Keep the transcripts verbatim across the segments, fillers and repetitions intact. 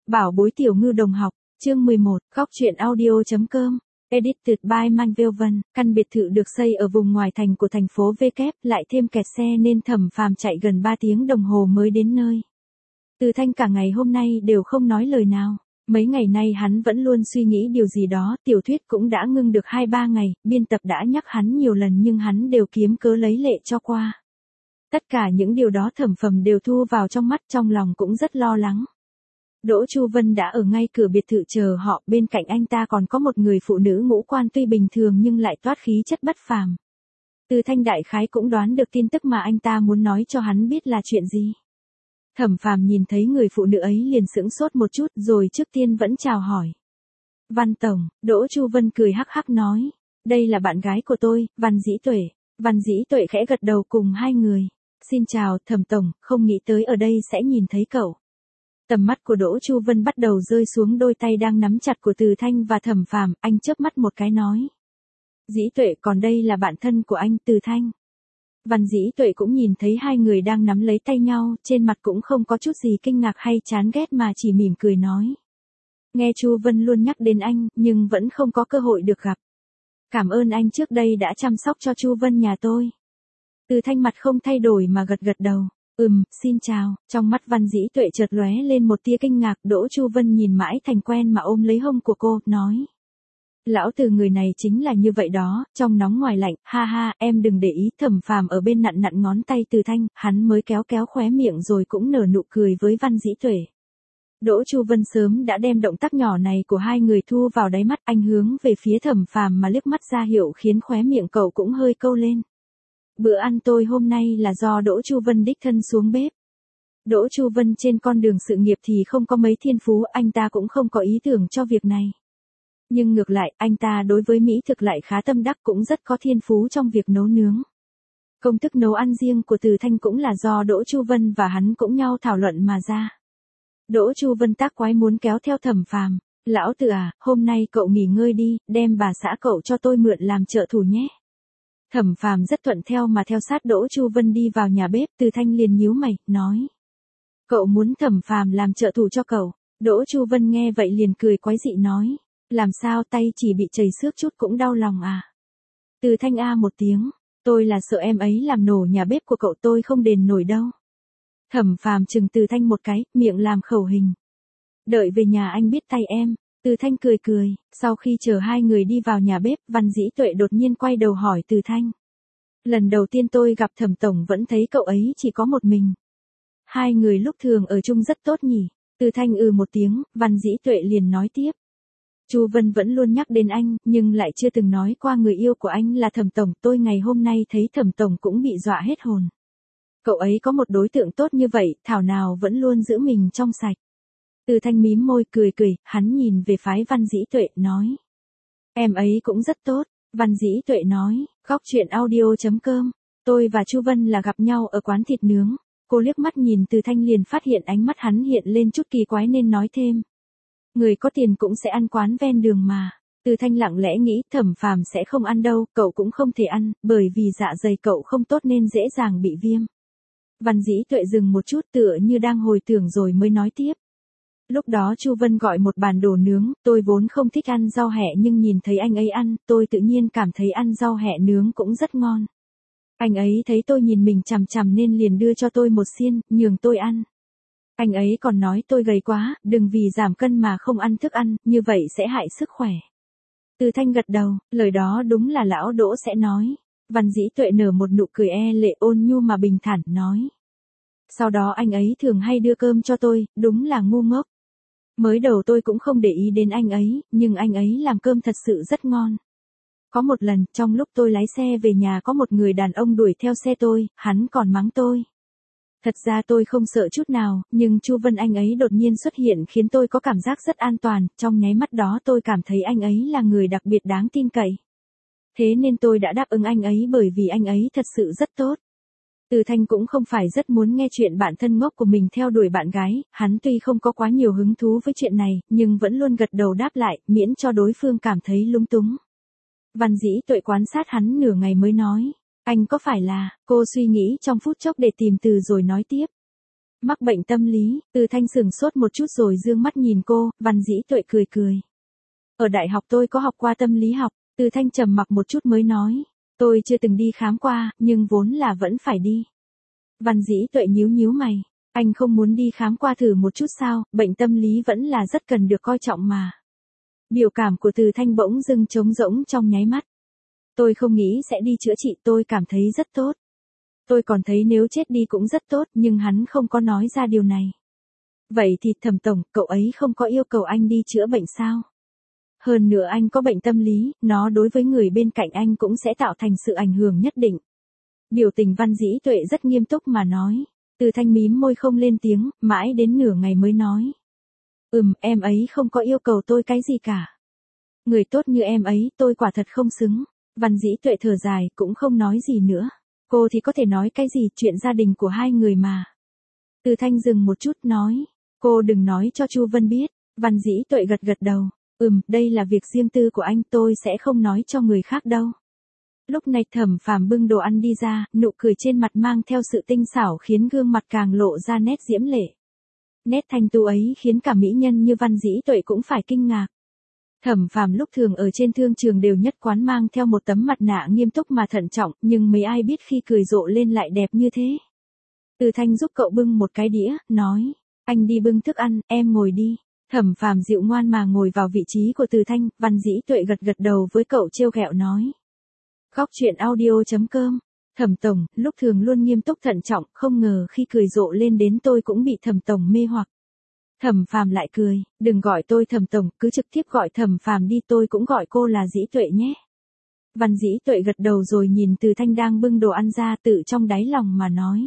Bảo bối tiểu ngư đồng học, chương mười một, góc truyện audio.com, edited by Man Velvan, căn biệt thự được xây ở vùng ngoài thành của thành phố V kép, lại thêm kẹt xe nên Thẩm Phàm chạy gần ba tiếng đồng hồ mới đến nơi. Từ Thanh cả ngày hôm nay đều không nói lời nào. Mấy ngày nay hắn vẫn luôn suy nghĩ điều gì đó, tiểu thuyết cũng đã ngưng được hai ba ngày, biên tập đã nhắc hắn nhiều lần nhưng hắn đều kiếm cớ lấy lệ cho qua. Tất cả những điều đó Thẩm Phàm đều thu vào trong mắt, trong lòng cũng rất lo lắng. Đỗ Chu Vân đã ở ngay cửa biệt thự chờ họ, bên cạnh anh ta còn có một người phụ nữ ngũ quan tuy bình thường nhưng lại toát khí chất bất phàm. Từ Thanh đại khái cũng đoán được tin tức mà anh ta muốn nói cho hắn biết là chuyện gì. Thẩm Phàm nhìn thấy người phụ nữ ấy liền sững sốt một chút rồi trước tiên vẫn chào hỏi. Văn Tổng, Đỗ Chu Vân cười hắc hắc nói, đây là bạn gái của tôi, Văn Dĩ Tuệ. Văn Dĩ Tuệ khẽ gật đầu cùng hai người. Xin chào, Thẩm Tổng, không nghĩ tới ở đây sẽ nhìn thấy cậu. Tầm mắt của Đỗ Chu Vân bắt đầu rơi xuống đôi tay đang nắm chặt của Từ Thanh và Thẩm Phàm, anh chớp mắt một cái nói. Dĩ Tuệ, còn đây là bạn thân của anh, Từ Thanh. Văn Dĩ Tuệ cũng nhìn thấy hai người đang nắm lấy tay nhau, trên mặt cũng không có chút gì kinh ngạc hay chán ghét mà chỉ mỉm cười nói. Nghe Chu Vân luôn nhắc đến anh, nhưng vẫn không có cơ hội được gặp. Cảm ơn anh trước đây đã chăm sóc cho Chu Vân nhà tôi. Từ Thanh mặt không thay đổi mà gật gật đầu. Ừm, xin chào, trong mắt Văn Dĩ Tuệ chợt lóe lên một tia kinh ngạc, Đỗ Chu Vân nhìn mãi thành quen mà ôm lấy hông của cô, nói. Lão Từ người này chính là như vậy đó, trong nóng ngoài lạnh, ha ha, em đừng để ý. Thẩm Phàm ở bên nặn nặn ngón tay Từ Thanh, hắn mới kéo kéo khóe miệng rồi cũng nở nụ cười với Văn Dĩ Tuệ. Đỗ Chu Vân sớm đã đem động tác nhỏ này của hai người thu vào đáy mắt, anh hướng về phía Thẩm Phàm mà liếc mắt ra hiệu khiến khóe miệng cậu cũng hơi câu lên. Bữa ăn tôi hôm nay là do Đỗ Chu Vân đích thân xuống bếp. Đỗ Chu Vân trên con đường sự nghiệp thì không có mấy thiên phú, anh ta cũng không có ý tưởng cho việc này. Nhưng ngược lại, anh ta đối với mỹ thực lại khá tâm đắc, cũng rất có thiên phú trong việc nấu nướng. Công thức nấu ăn riêng của Từ Thanh cũng là do Đỗ Chu Vân và hắn cũng nhau thảo luận mà ra. Đỗ Chu Vân tác quái muốn kéo theo Thẩm Phàm. Lão Từ à, hôm nay cậu nghỉ ngơi đi, đem bà xã cậu cho tôi mượn làm trợ thủ nhé. Thẩm Phàm rất thuận theo mà theo sát Đỗ Chu Vân đi vào nhà bếp. Từ Thanh liền nhíu mày, nói. Cậu muốn Thẩm Phàm làm trợ thủ cho cậu. Đỗ Chu Vân nghe vậy liền cười quái dị nói. Làm sao, tay chỉ bị chảy xước chút cũng đau lòng à. Từ Thanh a một tiếng. Tôi là sợ em ấy làm nổ nhà bếp của cậu, tôi không đền nổi đâu. Thẩm Phàm chừng Từ Thanh một cái, miệng làm khẩu hình. Đợi về nhà anh biết tay em. Từ Thanh cười cười, sau khi chờ hai người đi vào nhà bếp, Văn Dĩ Tuệ đột nhiên quay đầu hỏi Từ Thanh. Lần đầu tiên tôi gặp Thẩm Tổng vẫn thấy cậu ấy chỉ có một mình. Hai người lúc thường ở chung rất tốt nhỉ. Từ Thanh ừ một tiếng, Văn Dĩ Tuệ liền nói tiếp. Chu Vân vẫn luôn nhắc đến anh, nhưng lại chưa từng nói qua người yêu của anh là Thẩm Tổng. Tôi ngày hôm nay thấy Thẩm Tổng cũng bị dọa hết hồn. Cậu ấy có một đối tượng tốt như vậy, thảo nào vẫn luôn giữ mình trong sạch. Từ Thanh mím môi cười cười, hắn nhìn về phái Văn Dĩ Tuệ, nói. Em ấy cũng rất tốt. Văn Dĩ Tuệ nói, góc truyện audio.com, tôi và Chu Vân là gặp nhau ở quán thịt nướng. Cô liếc mắt nhìn Từ Thanh liền phát hiện ánh mắt hắn hiện lên chút kỳ quái nên nói thêm. Người có tiền cũng sẽ ăn quán ven đường mà. Từ Thanh lặng lẽ nghĩ Thẩm Phàm sẽ không ăn đâu, cậu cũng không thể ăn, bởi vì dạ dày cậu không tốt nên dễ dàng bị viêm. Văn Dĩ Tuệ dừng một chút tựa như đang hồi tưởng rồi mới nói tiếp. Lúc đó Chu Vân gọi một bàn đồ nướng, tôi vốn không thích ăn rau hẹ nhưng nhìn thấy anh ấy ăn, tôi tự nhiên cảm thấy ăn rau hẹ nướng cũng rất ngon. Anh ấy thấy tôi nhìn mình chằm chằm nên liền đưa cho tôi một xiên, nhường tôi ăn. Anh ấy còn nói tôi gầy quá, đừng vì giảm cân mà không ăn thức ăn, như vậy sẽ hại sức khỏe. Từ Thanh gật đầu, lời đó đúng là lão Đỗ sẽ nói. Văn Dĩ Tuệ nở một nụ cười e lệ ôn nhu mà bình thản, nói. Sau đó anh ấy thường hay đưa cơm cho tôi, đúng là ngu ngốc. Mới đầu tôi cũng không để ý đến anh ấy, nhưng anh ấy làm cơm thật sự rất ngon. Có một lần, trong lúc tôi lái xe về nhà có một người đàn ông đuổi theo xe tôi, hắn còn mắng tôi. Thật ra tôi không sợ chút nào, nhưng Chu Vân anh ấy đột nhiên xuất hiện khiến tôi có cảm giác rất an toàn, trong nháy mắt đó tôi cảm thấy anh ấy là người đặc biệt đáng tin cậy. Thế nên tôi đã đáp ứng anh ấy bởi vì anh ấy thật sự rất tốt. Từ Thanh cũng không phải rất muốn nghe chuyện bạn thân ngốc của mình theo đuổi bạn gái, hắn tuy không có quá nhiều hứng thú với chuyện này, nhưng vẫn luôn gật đầu đáp lại, miễn cho đối phương cảm thấy lung túng. Văn Dĩ Tuệ quan sát hắn nửa ngày mới nói, anh có phải là, cô suy nghĩ trong phút chốc để tìm từ rồi nói tiếp. Mắc bệnh tâm lý, Từ Thanh sửng sốt một chút rồi dương mắt nhìn cô, Văn Dĩ Tuệ cười cười. Ở đại học tôi có học qua tâm lý học, Từ Thanh trầm mặc một chút mới nói. Tôi chưa từng đi khám qua, nhưng vốn là vẫn phải đi. Văn Dĩ Tuệ nhíu nhíu mày. Anh không muốn đi khám qua thử một chút sao, bệnh tâm lý vẫn là rất cần được coi trọng mà. Biểu cảm của Từ Thanh bỗng dưng trống rỗng trong nháy mắt. Tôi không nghĩ sẽ đi chữa trị, tôi cảm thấy rất tốt. Tôi còn thấy nếu chết đi cũng rất tốt, nhưng hắn không có nói ra điều này. Vậy thì Thẩm tổng, cậu ấy không có yêu cầu anh đi chữa bệnh sao? Hơn nữa anh có bệnh tâm lý, nó đối với người bên cạnh anh cũng sẽ tạo thành sự ảnh hưởng nhất định. Biểu tình Văn Dĩ Tuệ rất nghiêm túc mà nói. Từ Thanh mím môi không lên tiếng, mãi đến nửa ngày mới nói. Ừm, em ấy không có yêu cầu tôi cái gì cả. Người tốt như em ấy, tôi quả thật không xứng. Văn Dĩ Tuệ thở dài, cũng không nói gì nữa. Cô thì có thể nói cái gì, chuyện gia đình của hai người mà. Từ Thanh dừng một chút nói. Cô đừng nói cho Chu Vân biết. Văn Dĩ Tuệ gật gật đầu. Ừm, đây là việc riêng tư của anh, tôi sẽ không nói cho người khác đâu. Lúc này Thẩm Phàm bưng đồ ăn đi ra, nụ cười trên mặt mang theo sự tinh xảo khiến gương mặt càng lộ ra nét diễm lệ. Nét thanh tú ấy khiến cả mỹ nhân như Văn Dĩ Tuệ cũng phải kinh ngạc. Thẩm Phàm lúc thường ở trên thương trường đều nhất quán mang theo một tấm mặt nạ nghiêm túc mà thận trọng, nhưng mấy ai biết khi cười rộ lên lại đẹp như thế. Từ Thanh giúp cậu bưng một cái đĩa, nói, anh đi bưng thức ăn, em ngồi đi. Thẩm Phàm dịu ngoan mà ngồi vào vị trí của Từ Thanh, Văn Dĩ Tuệ gật gật đầu với cậu trêu ghẹo nói. Góc truyện audio chấm com. Thẩm tổng, lúc thường luôn nghiêm túc thận trọng, không ngờ khi cười rộ lên đến tôi cũng bị Thẩm tổng mê hoặc. Thẩm Phàm lại cười, đừng gọi tôi Thẩm tổng, cứ trực tiếp gọi Thẩm Phàm đi, tôi cũng gọi cô là Dĩ Tuệ nhé. Văn Dĩ Tuệ gật đầu rồi nhìn Từ Thanh đang bưng đồ ăn ra, tự trong đáy lòng mà nói.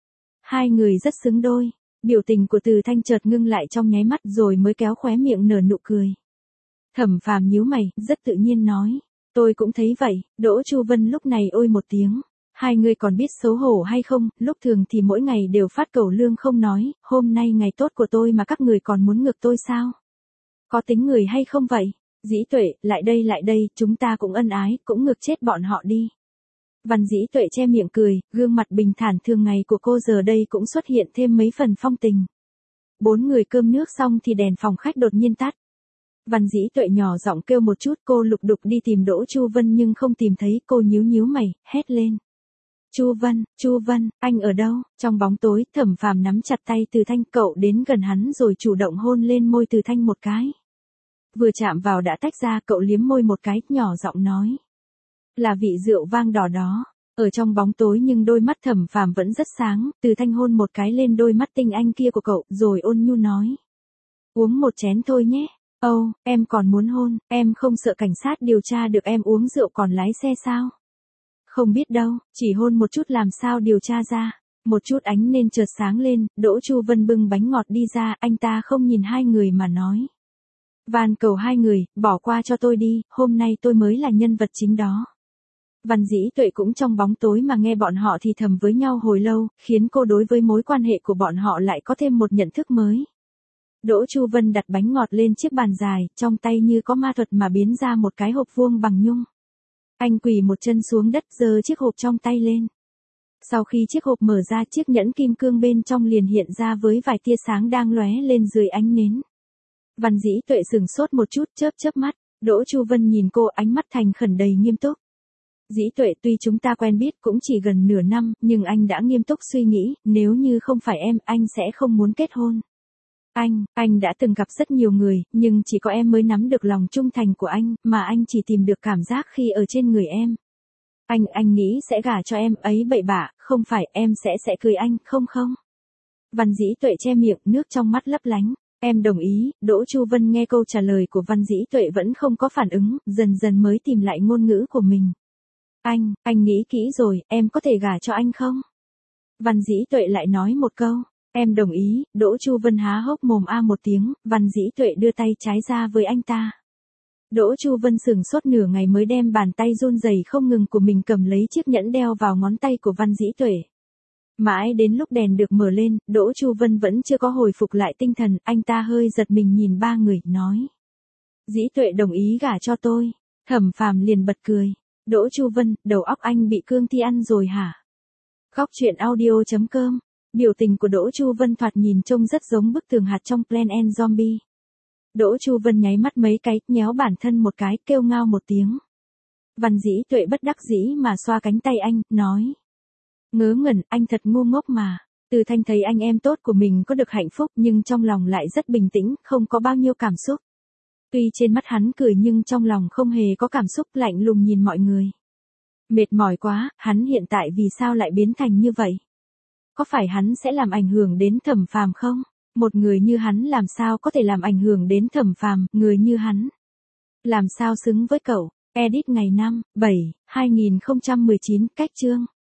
Hai người rất xứng đôi. Biểu tình của Từ Thanh chợt ngưng lại trong nháy mắt rồi mới kéo khóe miệng nở nụ cười. Thẩm Phàm nhíu mày, rất tự nhiên nói. Tôi cũng thấy vậy, Đỗ Chu Vân lúc này ôi một tiếng. Hai người còn biết xấu hổ hay không, lúc thường thì mỗi ngày đều phát cẩu lương không nói, hôm nay ngày tốt của tôi mà các người còn muốn ngược tôi sao? Có tính người hay không vậy? Dĩ Tuệ, lại đây lại đây, chúng ta cũng ân ái, cũng ngược chết bọn họ đi. Văn Dĩ Tuệ che miệng cười, gương mặt bình thản thường ngày của cô giờ đây cũng xuất hiện thêm mấy phần phong tình. Bốn người cơm nước xong thì đèn phòng khách đột nhiên tắt. Văn Dĩ Tuệ nhỏ giọng kêu một chút, cô lục đục đi tìm Đỗ Chu Vân nhưng không tìm thấy, cô nhíu nhíu mày, hét lên. Chu Vân, Chu Vân, anh ở đâu? Trong bóng tối, Thẩm Phàm nắm chặt tay Từ Thanh, cậu đến gần hắn rồi chủ động hôn lên môi Từ Thanh một cái. Vừa chạm vào đã tách ra, cậu liếm môi một cái, nhỏ giọng nói. Là vị rượu vang đỏ đó. Ở trong bóng tối nhưng đôi mắt Thẩm Phàm vẫn rất sáng, Từ Thanh hôn một cái lên đôi mắt tinh anh kia của cậu, rồi ôn nhu nói. Uống một chén thôi nhé. Âu, oh, em còn muốn hôn, em không sợ cảnh sát điều tra được em uống rượu còn lái xe sao? Không biết đâu, chỉ hôn một chút làm sao điều tra ra. Một chút ánh nên chợt sáng lên, Đỗ Chu Vân bưng bánh ngọt đi ra, anh ta không nhìn hai người mà nói. Van cầu hai người, bỏ qua cho tôi đi, hôm nay tôi mới là nhân vật chính đó. Văn Dĩ Tuệ cũng trong bóng tối mà nghe bọn họ thì thầm với nhau hồi lâu, khiến cô đối với mối quan hệ của bọn họ lại có thêm một nhận thức mới. Đỗ Chu Vân đặt bánh ngọt lên chiếc bàn dài, trong tay như có ma thuật mà biến ra một cái hộp vuông bằng nhung. Anh quỳ một chân xuống đất giơ chiếc hộp trong tay lên. Sau khi chiếc hộp mở ra, chiếc nhẫn kim cương bên trong liền hiện ra với vài tia sáng đang lóe lên dưới ánh nến. Văn Dĩ Tuệ sửng sốt một chút, chớp chớp mắt, Đỗ Chu Vân nhìn cô, ánh mắt thành khẩn đầy nghiêm túc. Dĩ Tuệ, tuy chúng ta quen biết cũng chỉ gần nửa năm, nhưng anh đã nghiêm túc suy nghĩ, nếu như không phải em, anh sẽ không muốn kết hôn. Anh, anh đã từng gặp rất nhiều người, nhưng chỉ có em mới nắm được lòng trung thành của anh, mà anh chỉ tìm được cảm giác khi ở trên người em. Anh, anh nghĩ sẽ gả cho em, ấy bậy bạ, không phải, em sẽ sẽ cưới anh, không không. Văn Dĩ Tuệ che miệng, nước trong mắt lấp lánh. Em đồng ý. Đỗ Chu Vân nghe câu trả lời của Văn Dĩ Tuệ vẫn không có phản ứng, dần dần mới tìm lại ngôn ngữ của mình. Anh, anh nghĩ kỹ rồi, em có thể gả cho anh không? Văn Dĩ Tuệ lại nói một câu. Em đồng ý. Đỗ Chu Vân há hốc mồm a một tiếng, Văn Dĩ Tuệ đưa tay trái ra với anh ta. Đỗ Chu Vân sửng sốt nửa ngày mới đem bàn tay run rẩy không ngừng của mình cầm lấy chiếc nhẫn đeo vào ngón tay của Văn Dĩ Tuệ. Mãi đến lúc đèn được mở lên, Đỗ Chu Vân vẫn chưa có hồi phục lại tinh thần, anh ta hơi giật mình nhìn ba người, nói. Dĩ Tuệ đồng ý gả cho tôi. Thẩm Phàm liền bật cười. Đỗ Chu Vân, đầu óc anh bị cương thi ăn rồi hả? Góc truyện audio chấm com Biểu tình của Đỗ Chu Vân thoạt nhìn trông rất giống bức tường hạt trong Plant and Zombie. Đỗ Chu Vân nháy mắt mấy cái, nhéo bản thân một cái, kêu ngao một tiếng. Văn Dĩ Tuệ bất đắc dĩ mà xoa cánh tay anh, nói. Ngớ ngẩn, anh thật ngu ngốc mà. Từ Thanh thấy anh em tốt của mình có được hạnh phúc nhưng trong lòng lại rất bình tĩnh, không có bao nhiêu cảm xúc. Tuy trên mắt hắn cười nhưng trong lòng không hề có cảm xúc, lạnh lùng nhìn mọi người. Mệt mỏi quá, hắn hiện tại vì sao lại biến thành như vậy? Có phải hắn sẽ làm ảnh hưởng đến Thẩm Phàm không? Một người như hắn làm sao có thể làm ảnh hưởng đến Thẩm Phàm, người như hắn? Làm sao xứng với cậu? Edit ngày năm, bảy, hai nghìn không trăm mười chín, cách chương.